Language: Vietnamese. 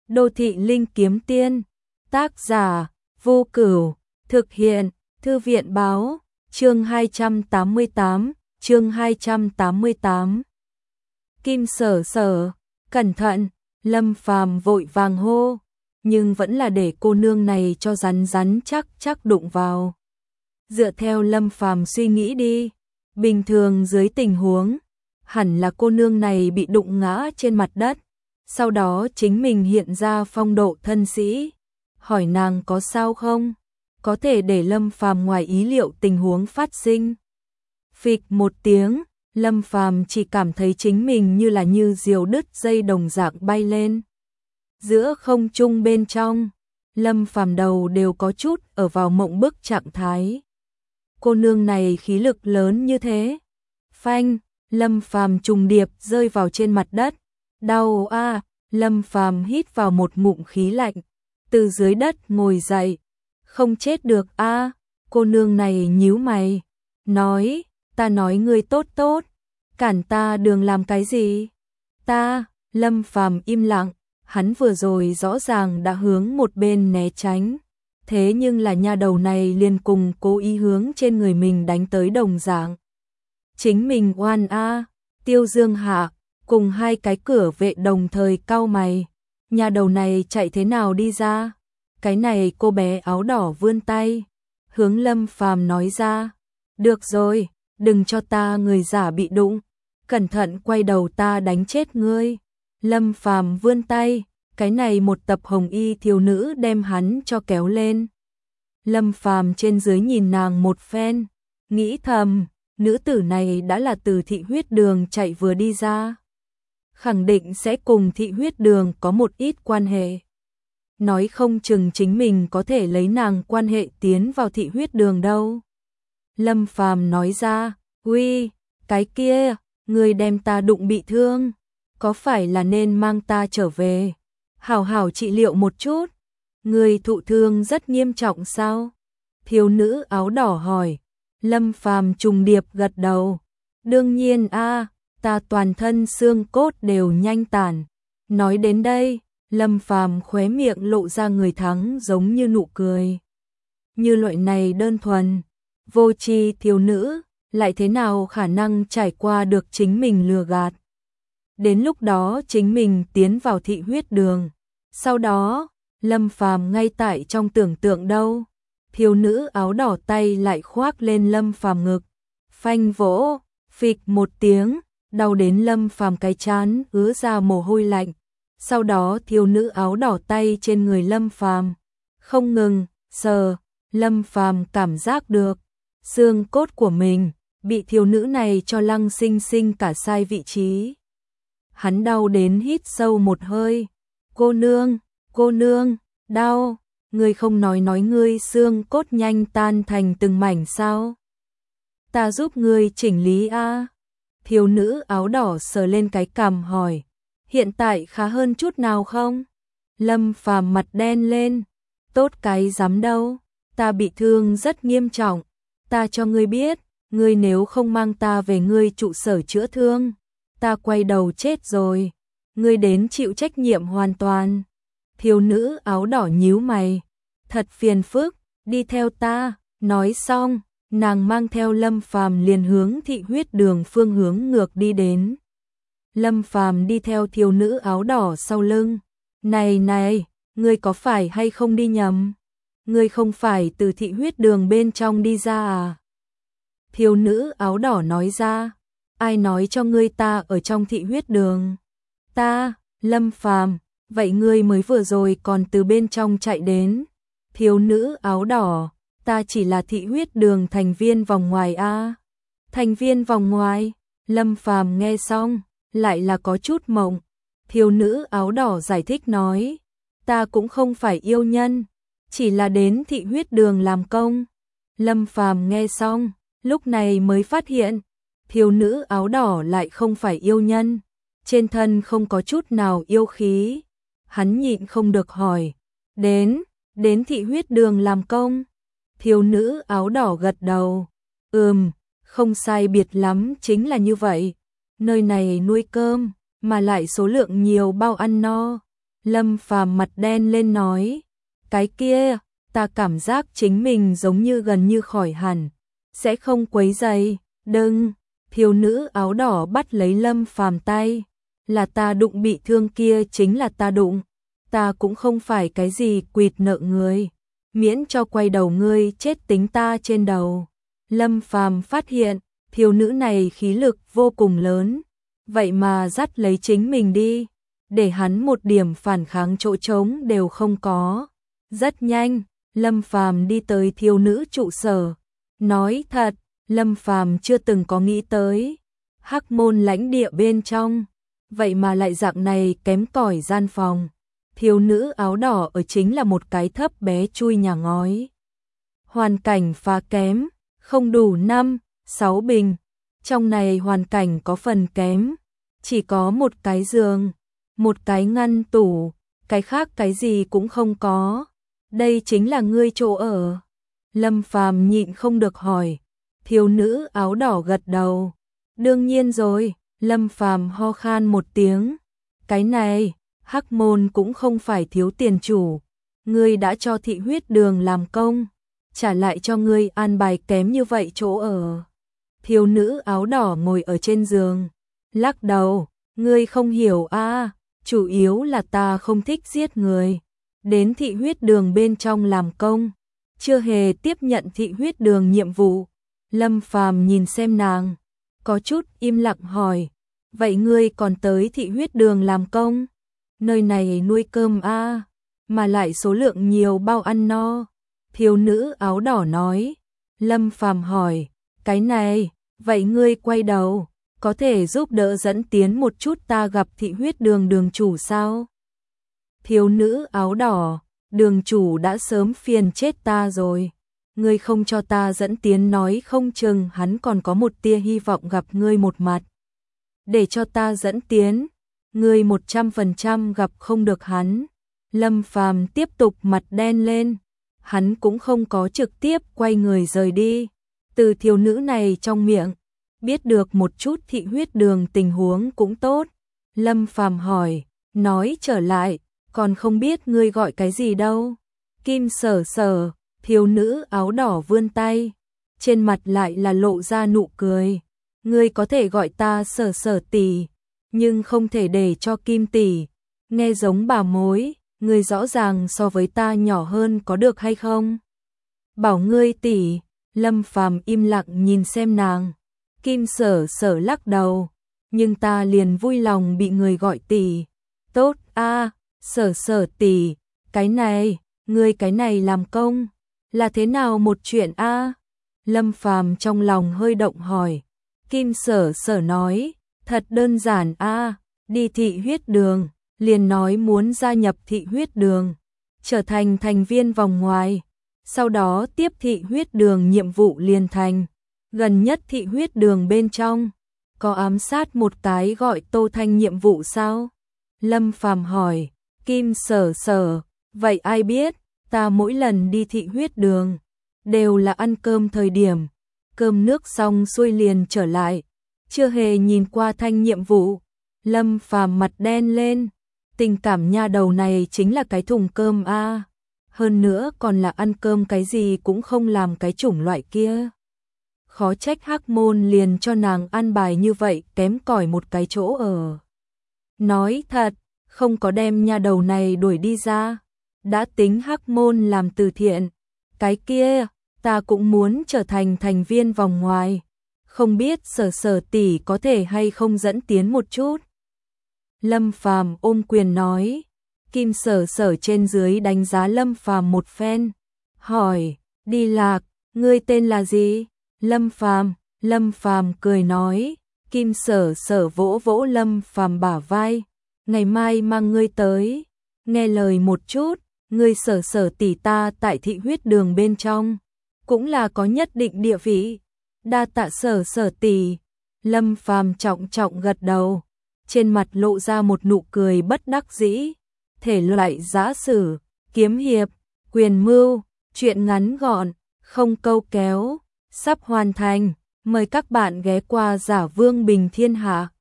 Đô thị linh kiếm tiên. Tác giả Vô Cửu. Thực hiện Thư viện báo. Chương 288. Chương 288. Kim Sở Sở, cẩn thận. Lâm Phàm vội vàng hô, nhưng vẫn là để cô nương này cho rắn rắn chắc chắc đụng vào. Dựa theo Lâm Phàm suy nghĩ đi, bình thường dưới tình huống, hẳn là cô nương này bị đụng ngã trên mặt đất, sau đó chính mình hiện ra phong độ thân sĩ, hỏi nàng có sao không, có thể để Lâm Phàm ngoài ý liệu tình huống phát sinh. Phịch một tiếng, Lâm Phàm chỉ cảm thấy chính mình như diều đứt dây đồng dạng bay lên. Giữa không trung bên trong, Lâm Phàm đầu đều có chút ở vào mộng bức trạng thái. Cô nương này khí lực lớn như thế. Phanh, Lâm Phàm trùng điệp rơi vào trên mặt đất. Đau a, Lâm Phàm hít vào một ngụm khí lạnh, từ dưới đất ngồi dậy. Không chết được a, cô nương này nhíu mày, nói, ta nói ngươi tốt tốt, cản ta đường làm cái gì? Ta, Lâm Phàm im lặng, hắn vừa rồi rõ ràng đã hướng một bên né tránh. Thế nhưng là nha đầu này liền cùng cố ý hướng trên người mình đánh tới đồng dạng. Chính mình oan a, Tiêu Dương Hạ, cùng hai cái cửa vệ đồng thời cau mày. Nha đầu này chạy thế nào đi ra? Cái này cô bé áo đỏ vươn tay, hướng Lâm Phàm nói ra, được rồi, đừng cho ta người giả bị đụng, cẩn thận quay đầu ta đánh chết ngươi. Lâm Phàm vươn tay, cái này một tập hồng y thiếu nữ đem hắn cho kéo lên. Lâm Phàm trên dưới nhìn nàng một phen, nghĩ thầm, nữ tử này đã là từ thị huyết đường chạy vừa đi ra, khẳng định sẽ cùng thị huyết đường có một ít quan hệ. Nói không chừng chính mình có thể lấy nàng quan hệ tiến vào thị huyết đường đâu. Lâm Phàm nói ra, uy, cái kia, ngươi đem ta đụng bị thương, có phải là nên mang ta trở về, hảo hảo trị liệu một chút? Ngươi thụ thương rất nghiêm trọng sao? Thiếu nữ áo đỏ hỏi. Lâm Phàm trùng điệp gật đầu. Đương nhiên a, ta toàn thân xương cốt đều nhanh tàn. Nói đến đây, Lâm Phàm khóe miệng lộ ra người thắng giống như nụ cười. Như loại này đơn thuần, vô tri thiếu nữ, lại thế nào khả năng trải qua được chính mình lừa gạt. Đến lúc đó chính mình tiến vào thị huyết đường. Sau đó, Lâm Phàm ngay tại trong tưởng tượng đâu. Thiếu nữ áo đỏ tay lại khoác lên Lâm Phàm ngực. Phanh vỗ, phịch một tiếng, đau đến Lâm Phàm cái trán ứa ra mồ hôi lạnh. Sau đó thiếu nữ áo đỏ tay trên người Lâm Phàm không ngừng sờ, Lâm Phàm cảm giác được xương cốt của mình bị thiếu nữ này cho lăng xinh xinh cả sai vị trí. Hắn đau đến hít sâu một hơi. Cô nương, đau, ngươi không nói ngươi xương cốt nhanh tan thành từng mảnh sao? Ta giúp ngươi chỉnh lý a. Thiếu nữ áo đỏ sờ lên cái cằm hỏi, hiện tại khá hơn chút nào không? Lâm Phàm mặt đen lên, tốt cái dám đâu, ta bị thương rất nghiêm trọng, ta cho ngươi biết, ngươi nếu không mang ta về ngươi trụ sở chữa thương, ta quay đầu chết rồi, ngươi đến chịu trách nhiệm hoàn toàn. Thiếu nữ áo đỏ nhíu mày, thật phiền phức, đi theo ta. Nói xong, nàng mang theo Lâm Phàm liền hướng thị huyết đường phương hướng ngược đi đến. Lâm Phàm đi theo thiếu nữ áo đỏ sau lưng. Này, ngươi có phải hay không đi nhầm? Ngươi không phải từ thị huyết đường bên trong đi ra à? Thiếu nữ áo đỏ nói ra, ai nói cho ngươi ta ở trong thị huyết đường? Ta, Lâm Phàm, vậy ngươi mới vừa rồi còn từ bên trong chạy đến. Thiếu nữ áo đỏ, ta chỉ là thị huyết đường thành viên vòng ngoài a. Thành viên vòng ngoài? Lâm Phàm nghe xong, lại là có chút mộng. Thiếu nữ áo đỏ giải thích nói, ta cũng không phải yêu nhân, chỉ là đến thị huyết đường làm công. Lâm Phàm nghe xong, lúc này mới phát hiện, thiếu nữ áo đỏ lại không phải yêu nhân, trên thân không có chút nào yêu khí. Hắn nhịn không được hỏi, đến thị huyết đường làm công? Thiếu nữ áo đỏ gật đầu, không sai biệt lắm chính là như vậy. Nơi này nuôi cơm, mà lại số lượng nhiều bao ăn no. Lâm Phàm mặt đen lên nói, cái kia, ta cảm giác chính mình giống như gần như khỏi hẳn, sẽ không quấy rầy. Đừng, thiếu nữ áo đỏ bắt lấy Lâm Phàm tay, là ta đụng bị thương kia chính là ta đụng, ta cũng không phải cái gì quỵt nợ người, miễn cho quay đầu ngươi chết tính ta trên đầu. Lâm Phàm phát hiện, thiếu nữ này khí lực vô cùng lớn, vậy mà dắt lấy chính mình đi, để hắn một điểm phản kháng chỗ trống đều không có. Rất nhanh, Lâm Phàm đi tới thiếu nữ trụ sở, nói thật, Lâm Phàm chưa từng có nghĩ tới, Hắc Môn lãnh địa bên trong, vậy mà lại dạng này kém cỏi gian phòng. Thiếu nữ áo đỏ ở chính là một cái thấp bé chui nhà ngói. Hoàn cảnh phá kém, không đủ 5, 6 bình. Trong này hoàn cảnh có phần kém, chỉ có một cái giường, một cái ngăn tủ, cái khác cái gì cũng không có. Đây chính là ngươi chỗ ở. Lâm Phàm nhịn không được hỏi. Thiếu nữ áo đỏ gật đầu. Đương nhiên rồi, Lâm Phàm ho khan một tiếng. Cái này, Hắc Môn cũng không phải thiếu tiền chủ. Ngươi đã cho thị huyết đường làm công, trả lại cho ngươi an bài kém như vậy chỗ ở. Thiếu nữ áo đỏ ngồi ở trên giường, lắc đầu, ngươi không hiểu a, chủ yếu là ta không thích giết người. Đến thị huyết đường bên trong làm công, chưa hề tiếp nhận thị huyết đường nhiệm vụ. Lâm Phàm nhìn xem nàng, có chút im lặng hỏi, vậy ngươi còn tới thị huyết đường làm công? Nơi này nuôi cơm a, mà lại số lượng nhiều bao ăn no. Thiếu nữ áo đỏ nói. Lâm Phàm hỏi, cái này, vậy ngươi quay đầu, có thể giúp đỡ dẫn tiến một chút ta gặp thị huyết đường đường chủ sao? Thiếu nữ áo đỏ, đường chủ đã sớm phiền chết ta rồi. Ngươi không cho ta dẫn tiến nói không chừng hắn còn có một tia hy vọng gặp ngươi một mặt. Để cho ta dẫn tiến, ngươi 100% gặp không được hắn. Lâm Phàm tiếp tục mặt đen lên, hắn cũng không có trực tiếp quay người rời đi. Từ thiếu nữ này trong miệng, biết được một chút thị huyết đường tình huống cũng tốt. Lâm Phàm hỏi, nói trở lại, còn không biết ngươi gọi cái gì đâu. Kim Sở Sở, thiếu nữ áo đỏ vươn tay, trên mặt lại là lộ ra nụ cười. Ngươi có thể gọi ta Sở Sở tỷ, nhưng không thể để cho Kim tỷ. Nghe giống bà mối, ngươi rõ ràng so với ta nhỏ hơn có được hay không? Bảo ngươi tỷ. Lâm Phàm im lặng nhìn xem nàng. Kim Sở Sở lắc đầu, nhưng ta liền vui lòng bị người gọi tỷ. Tốt a, Sở Sở tỷ, cái này, ngươi cái này làm công là thế nào một chuyện a? Lâm Phàm trong lòng hơi động hỏi. Kim Sở Sở nói, thật đơn giản a, đi thị huyết đường, liền nói muốn gia nhập thị huyết đường, trở thành thành viên vòng ngoài, sau đó tiếp thị huyết đường nhiệm vụ liền thành. Gần nhất thị huyết đường bên trong, có ám sát một cái gọi Tô Thanh nhiệm vụ sao? Lâm Phàm hỏi. Kim Sở Sở, vậy ai biết, ta mỗi lần đi thị huyết đường, đều là ăn cơm thời điểm, cơm nước xong xuôi liền trở lại, chưa hề nhìn qua Thanh nhiệm vụ. Lâm Phàm mặt đen lên, tình cảm nha đầu này chính là cái thùng cơm a, hơn nữa còn là ăn cơm cái gì cũng không làm cái chủng loại kia. Khó trách Hắc Môn liền cho nàng ăn bài như vậy, kém cỏi một cái chỗ ở. Nói thật, không có đem nha đầu này đuổi đi ra, đã tính Hắc Môn làm từ thiện, cái kia, ta cũng muốn trở thành thành viên vòng ngoài, không biết Sở Sở tỷ có thể hay không dẫn tiến một chút. Lâm Phàm ôm quyền nói. Kim Sở Sở trên dưới đánh giá Lâm Phàm một phen, hỏi, đi Lạc, ngươi tên là gì? Lâm Phàm cười nói. Kim Sở Sở vỗ vỗ Lâm Phàm bả vai, ngày mai mang ngươi tới, nghe lời một chút, ngươi Sở Sở tỷ ta tại thị huyết đường bên trong, cũng là có nhất định địa vị, đa tạ Sở Sở tỷ. Lâm Phàm trọng trọng gật đầu, trên mặt lộ ra một nụ cười bất đắc dĩ. Thể loại giã sử, kiếm hiệp, quyền mưu, truyện ngắn gọn, không câu kéo, sắp hoàn thành, mời các bạn ghé qua Giả Vương Bình Thiên Hạ.